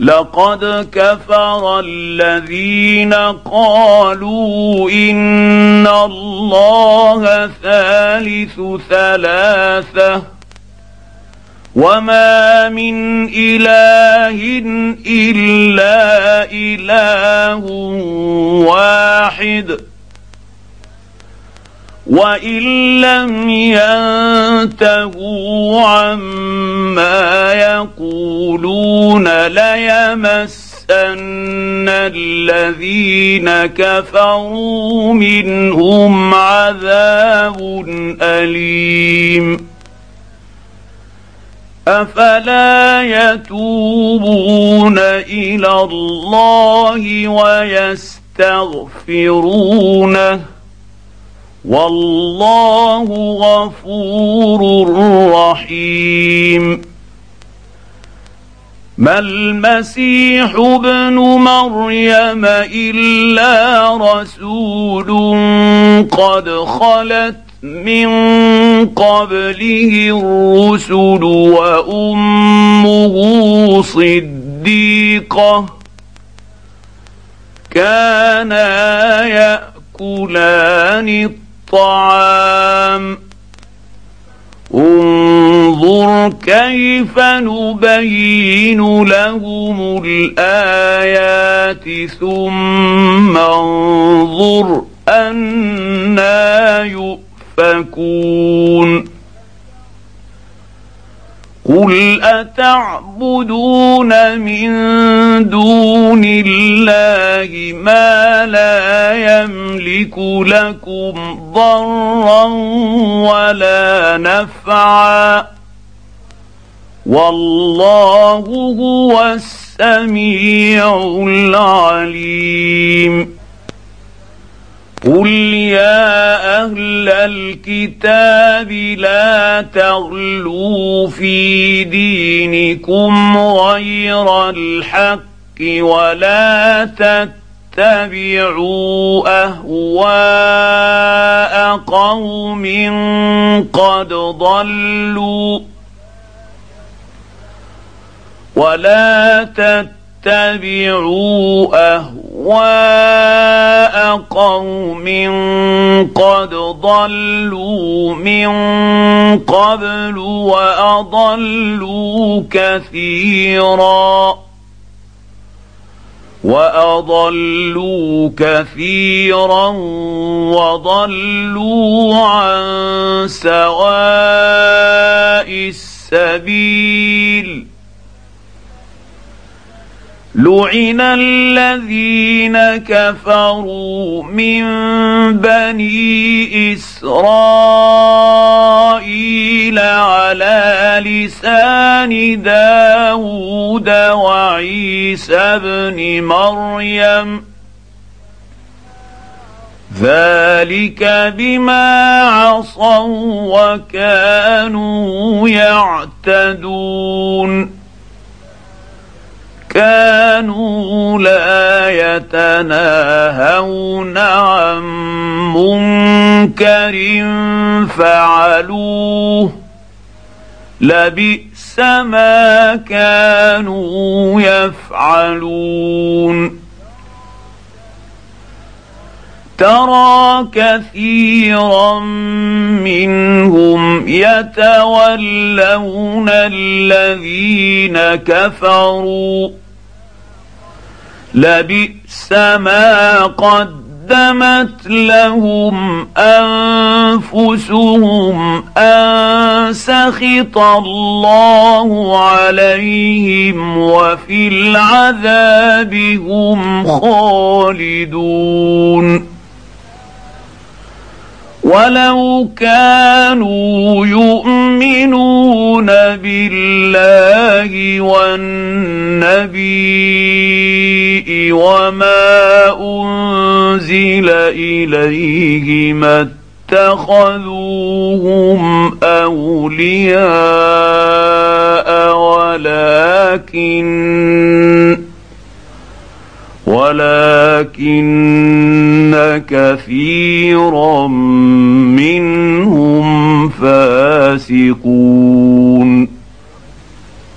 لقد كفر الذين قالوا إن الله ثالث ثلاثة وما من إله إلا إله واحد وإن لم ينتهوا عما يقولون ليمسن الذين كفروا منهم عذاب أليم أفلا يتوبون إلى الله ويستغفرونه والله غفور رحيم ما المسيح ابن مريم إلا رسول قد خلت من قبله الرسل وأمه صديقة كانا يأكلان الطعام انظر كيف نبين لهم الآيات ثم انظر أنى يؤفكون قل أتعبدون من دون الله ما لا يملك لكم ضرا ولا نفعا والله هو السميع العليم قل يا أهل الكتاب لا تغلوا في دينكم غير الحق ولا تتبعوا أهواء قوم قد ضلوا اتبعوا أهواء قوم قد ضلوا من قبل وأضلوا كثيرا وضلوا عن سواء السبيل لعن الذين كفروا من بني إسرائيل على لسان داود وعيسى بن مريم ذلك بما عصوا وكانوا يعتدون كانوا لا يتناهون عن منكر فعلوه لبئس ما كانوا يفعلون ترى كثيرا منهم يتولون الذين كفروا لبئس ما قدمت لهم أنفسهم أن سخط الله عليهم وفي العذاب هم خالدون ولو كانوا يؤمنون بالله والنبي وما أنزل إليه ما اتخذوهم أولياء ولكن كثيرا منهم فاسقون